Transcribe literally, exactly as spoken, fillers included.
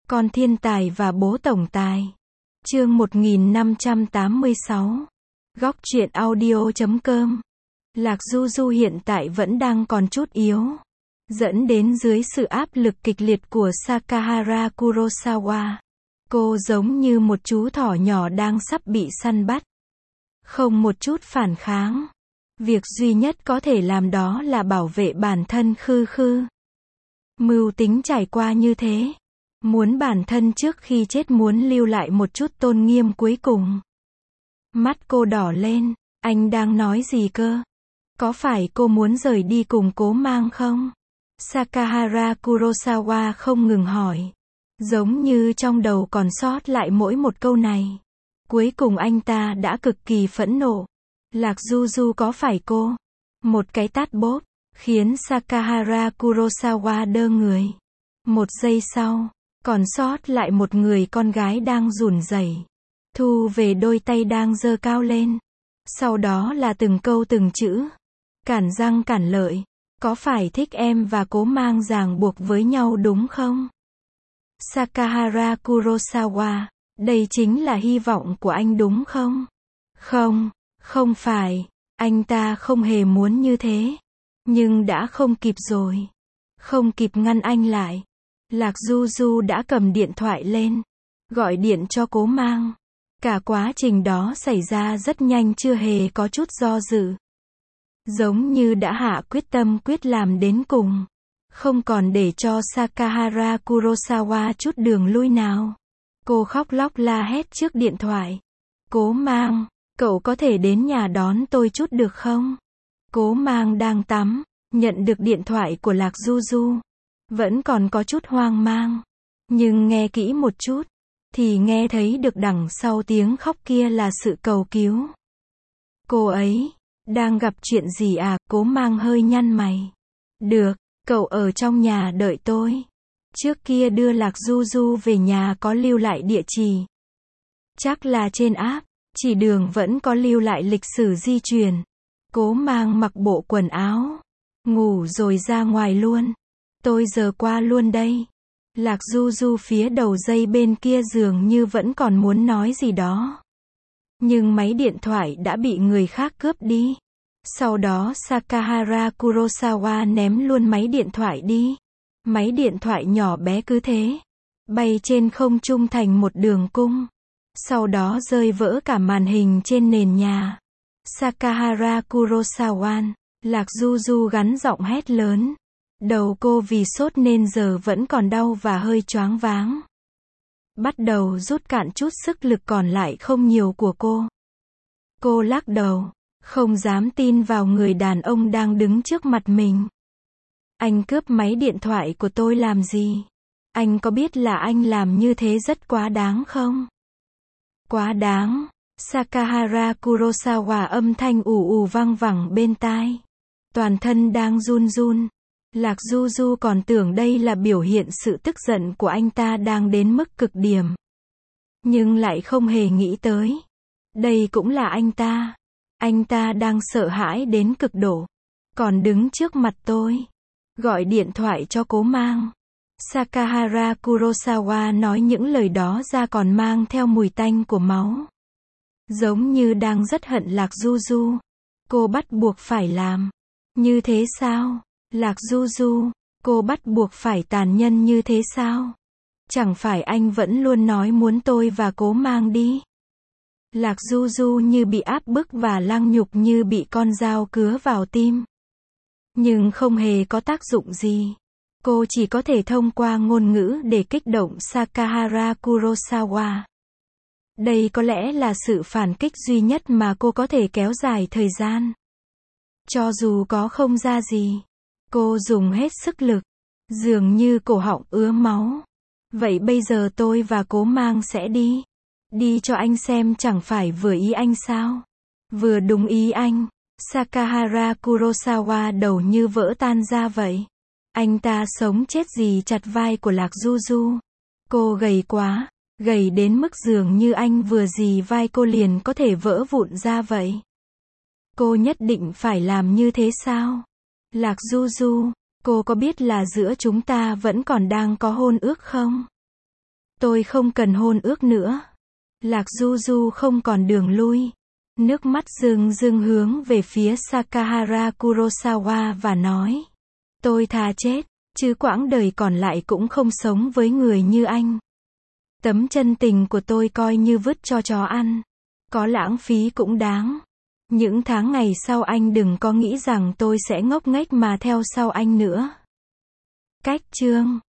Con thiên tài và bố tổng tài. Chương một nghìn năm trăm tám mươi sáu. Góc truyện audio chấm com. Lạc Du Du hiện tại vẫn đang còn chút yếu, dẫn đến dưới sự áp lực kịch liệt của Sakahara Kurosawa. Cô giống như một chú thỏ nhỏ đang sắp bị săn bắt. Không một chút phản kháng. Việc duy nhất có thể làm đó là bảo vệ bản thân khư khư. Mưu tính trải qua như thế. Muốn bản thân trước khi chết muốn lưu lại một chút tôn nghiêm cuối cùng. Mắt cô đỏ lên, anh đang nói gì cơ? Có phải cô muốn rời đi cùng Cố Mang không? Sakahara Kurosawa không ngừng hỏi. Giống như trong đầu còn sót lại mỗi một câu này. Cuối cùng anh ta đã cực kỳ phẫn nộ. Lạc Du Du có phải cô? Một cái tát bốp, khiến Sakahara Kurosawa đơ người. Một giây sau, còn sót lại một người con gái đang run rẩy, thu về đôi tay đang giơ cao lên. Sau đó là từng câu từng chữ. Cản răng cản lợi. Có phải thích em và Cố Mang ràng buộc với nhau đúng không? Sakahara Kurosawa, đây chính là hy vọng của anh đúng không? Không, không phải. Anh ta không hề muốn như thế. Nhưng đã không kịp rồi. Không kịp ngăn anh lại. Lạc Du Du đã cầm điện thoại lên, gọi điện cho Cố Mang. Cả quá trình đó xảy ra rất nhanh, chưa hề có chút do dự. Giống như đã hạ quyết tâm quyết làm đến cùng. Không còn để cho Sakahara Kurosawa chút đường lui nào. Cô khóc lóc la hét trước điện thoại. Cố Mang, cậu có thể đến nhà đón tôi chút được không? Cố Mang đang tắm, nhận được điện thoại của Lạc Du Du. Vẫn còn có chút hoang mang. Nhưng nghe kỹ một chút, thì nghe thấy được đằng sau tiếng khóc kia là sự cầu cứu. Cô ấy, đang gặp chuyện gì à? Cố Mang hơi nhăn mày. Được, cậu ở trong nhà đợi tôi. Trước kia đưa Lạc Du Du về nhà có lưu lại địa chỉ. Chắc là trên app, chỉ đường vẫn có lưu lại lịch sử di chuyển. Cố Mang mặc bộ quần áo, ngủ rồi ra ngoài luôn. Tôi giờ qua luôn đây. Lạc Du Du phía đầu dây bên kia dường như vẫn còn muốn nói gì đó. Nhưng máy điện thoại đã bị người khác cướp đi. Sau đó Sakahara Kurosawa ném luôn máy điện thoại đi. Máy điện thoại nhỏ bé cứ thế, bay trên không trung thành một đường cung. Sau đó rơi vỡ cả màn hình trên nền nhà. Sakahara Kurosawa, Lạc Du Du gắn giọng hét lớn. Đầu cô vì sốt nên giờ vẫn còn đau và hơi choáng váng. Bắt đầu rút cạn chút sức lực còn lại không nhiều của cô. Cô lắc đầu, không dám tin vào người đàn ông đang đứng trước mặt mình. Anh cướp máy điện thoại của tôi làm gì? Anh có biết là anh làm như thế rất quá đáng không? Quá đáng. Sakahara Kurosawa âm thanh ù ù vang vẳng bên tai. Toàn thân đang run run. Lạc Du Du còn tưởng đây là biểu hiện sự tức giận của anh ta đang đến mức cực điểm. Nhưng lại không hề nghĩ tới. Đây cũng là anh ta. Anh ta đang sợ hãi đến cực độ. Còn đứng trước mặt tôi. Gọi điện thoại cho Cố Mang. Sakahara Kurosawa nói những lời đó ra còn mang theo mùi tanh của máu. Giống như đang rất hận Lạc Du Du. Cô bắt buộc phải làm. Như thế sao? Lạc Du Du, cô bắt buộc phải tàn nhẫn như thế sao? Chẳng phải anh vẫn luôn nói muốn tôi và Cố Mang đi. Lạc Du Du như bị áp bức và lăng nhục, như bị con dao cứa vào tim. Nhưng không hề có tác dụng gì. Cô chỉ có thể thông qua ngôn ngữ để kích động Sakahara Kurosawa. Đây có lẽ là sự phản kích duy nhất mà cô có thể kéo dài thời gian. Cho dù có không ra gì. Cô dùng hết sức lực, dường như cổ họng ứa máu. Vậy bây giờ tôi và Cố Mang sẽ đi. Đi cho anh xem, chẳng phải vừa ý anh sao? Vừa đúng ý anh. Sakahara Kurosawa đầu như vỡ tan ra vậy. Anh ta sống chết gì chặt vai của Lạc Du Du. Cô gầy quá, gầy đến mức dường như anh vừa dì vai cô liền có thể vỡ vụn ra vậy. Cô nhất định phải làm như thế sao? Lạc Du Du, cô có biết là giữa chúng ta vẫn còn đang có hôn ước không? Tôi không cần hôn ước nữa. Lạc Du Du không còn đường lui. Nước mắt rưng rưng hướng về phía Sakahara Kurosawa và nói. Tôi thà chết, chứ quãng đời còn lại cũng không sống với người như anh. Tấm chân tình của tôi coi như vứt cho chó ăn. Có lãng phí cũng đáng. Những tháng ngày sau anh đừng có nghĩ rằng tôi sẽ ngốc nghếch mà theo sau anh nữa. Cách chương